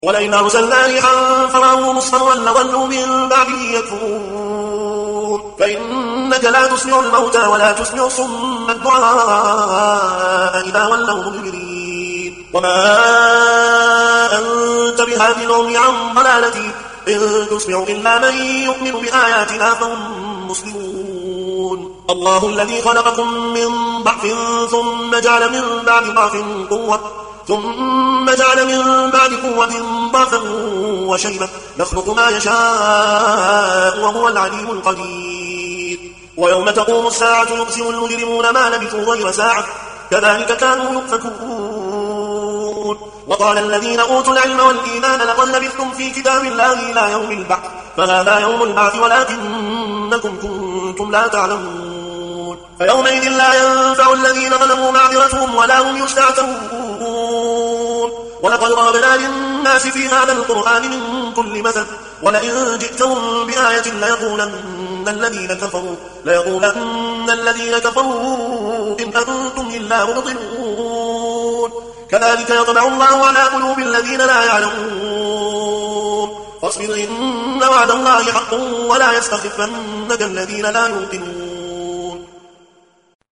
ولئن أرسلنا ريحا فرأوه مصفرا لظلوا من بعده يكفرون فإنك لا تسمع الموتى ولا تسمع صم الدعاء إذا ولوا مدبرين وما أنت بهادي العمي عن ضلالتي إن تسمع إلا من يؤمن بآياتنا فهم مسلمون الله الذي خلقكم من ضعف ثم جعل من بعد ضعف قوة ثم جعل من بعد قوة ضعفا وشيبة يخلق ما يشاء وهو العليم القدير ويوم تقوم الساعة يقسم المجرمون ما لبثوا غير ساعة كذلك كانوا يؤفكون وقال الذين أوتوا العلم والإيمان لقد لبثتم في كتاب الله إلى يوم البعث فهذا يوم البعث ولكنكم كنتم لا تعلمون فيومئذ لا ينفع الذين ظلموا معذرتهم ولا هم يستعتبون ولقد ضربنا للناس في هذا القرآن من كل مثل ولئن جئتهم بآية ليقولن الذين كفروا إن أنتم إلا مبطلون كذلك يطبع الله على قلوب الذين لا يعلمون فاصبر إن وعد الله حق ولا يستخفنك الذين لا يوقنون